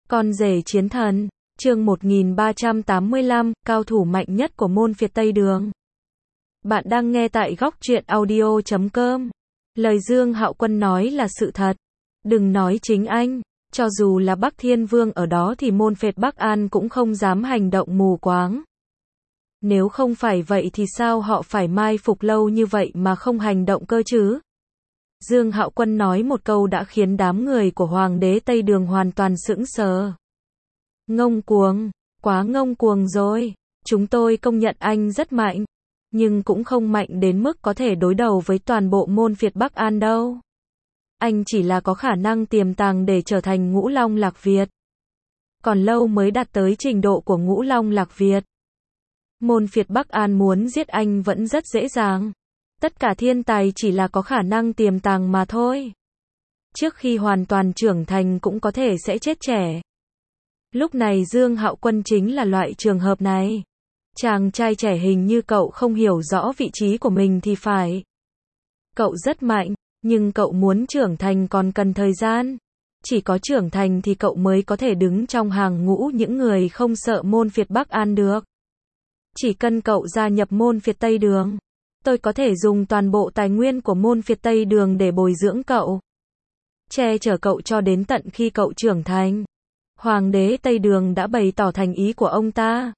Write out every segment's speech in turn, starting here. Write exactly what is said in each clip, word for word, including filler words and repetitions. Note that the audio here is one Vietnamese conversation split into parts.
Con rể chiến thần, chương một nghìn ba trăm tám mươi lăm, cao thủ mạnh nhất của môn phiệt Tây Đường. Bạn đang nghe tại góc truyện audio chấm com. Lời Dương Hạo Quân nói là sự thật. Đừng nói chính anh, cho dù là Bắc Thiên Vương ở đó thì môn phiệt Bắc An cũng không dám hành động mù quáng. Nếu không phải vậy thì sao họ phải mai phục lâu như vậy mà không hành động cơ chứ? Dương Hạo Quân nói một câu đã khiến đám người của Hoàng đế Tây Đường hoàn toàn sững sờ. Ngông cuồng, quá ngông cuồng rồi. Chúng tôi công nhận anh rất mạnh, nhưng cũng không mạnh đến mức có thể đối đầu với toàn bộ môn phiệt Bắc An đâu. Anh chỉ là có khả năng tiềm tàng để trở thành Ngũ Long Lạc Việt. Còn lâu mới đạt tới trình độ của Ngũ Long Lạc Việt. Môn phiệt Bắc An muốn giết anh vẫn rất dễ dàng. Tất cả thiên tài chỉ là có khả năng tiềm tàng mà thôi. Trước khi hoàn toàn trưởng thành cũng có thể sẽ chết trẻ. Lúc này Dương Hạo Quân chính là loại trường hợp này. Chàng trai trẻ hình như cậu không hiểu rõ vị trí của mình thì phải. Cậu rất mạnh, nhưng cậu muốn trưởng thành còn cần thời gian. Chỉ có trưởng thành thì cậu mới có thể đứng trong hàng ngũ những người không sợ môn phiệt Bắc An được. Chỉ cần cậu gia nhập môn phiệt Tây Đường, tôi có thể dùng toàn bộ tài nguyên của môn phiệt Tây Đường để bồi dưỡng cậu, che chở cậu cho đến tận khi cậu trưởng thành. Hoàng đế Tây Đường đã bày tỏ thành ý của ông ta.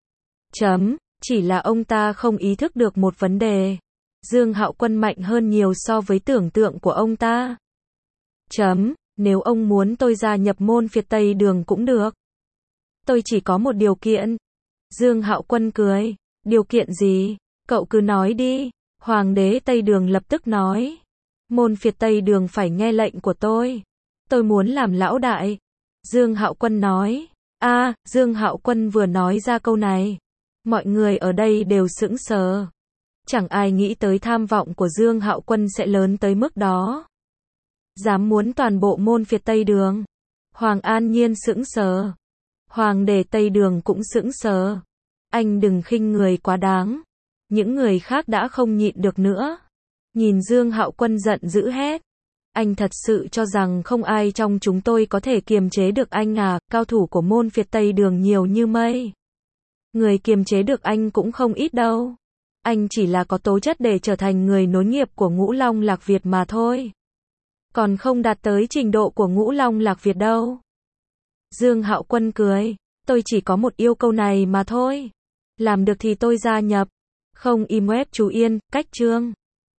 Chấm, chỉ là ông ta không ý thức được một vấn đề. Dương Hạo Quân mạnh hơn nhiều so với tưởng tượng của ông ta. Chấm, nếu ông muốn tôi gia nhập môn phiệt Tây Đường cũng được. Tôi chỉ có một điều kiện. Dương Hạo Quân cười. Điều kiện gì? Cậu cứ nói đi. Hoàng đế Tây Đường lập tức nói. Môn phiệt Tây Đường phải nghe lệnh của tôi. Tôi muốn làm lão đại. Dương Hạo Quân nói. A, à, Dương Hạo Quân vừa nói ra câu này, mọi người ở đây đều sững sờ. Chẳng ai nghĩ tới tham vọng của Dương Hạo Quân sẽ lớn tới mức đó. Dám muốn toàn bộ môn phiệt Tây Đường. Hoàng An Nhiên sững sờ. Hoàng đế Tây Đường cũng sững sờ. Anh đừng khinh người quá đáng. Những người khác đã không nhịn được nữa. Nhìn Dương Hạo Quân giận dữ hét. Anh thật sự cho rằng không ai trong chúng tôi có thể kiềm chế được anh à? Cao thủ của môn phiệt Tây Đường nhiều như mây. Người kiềm chế được anh cũng không ít đâu. Anh chỉ là có tố chất để trở thành người nối nghiệp của Ngũ Long Lạc Việt mà thôi. Còn không đạt tới trình độ của Ngũ Long Lạc Việt đâu. Dương Hạo Quân cười. Tôi chỉ có một yêu cầu này mà thôi. Làm được thì tôi gia nhập. Không im web chú Yên, cách chương.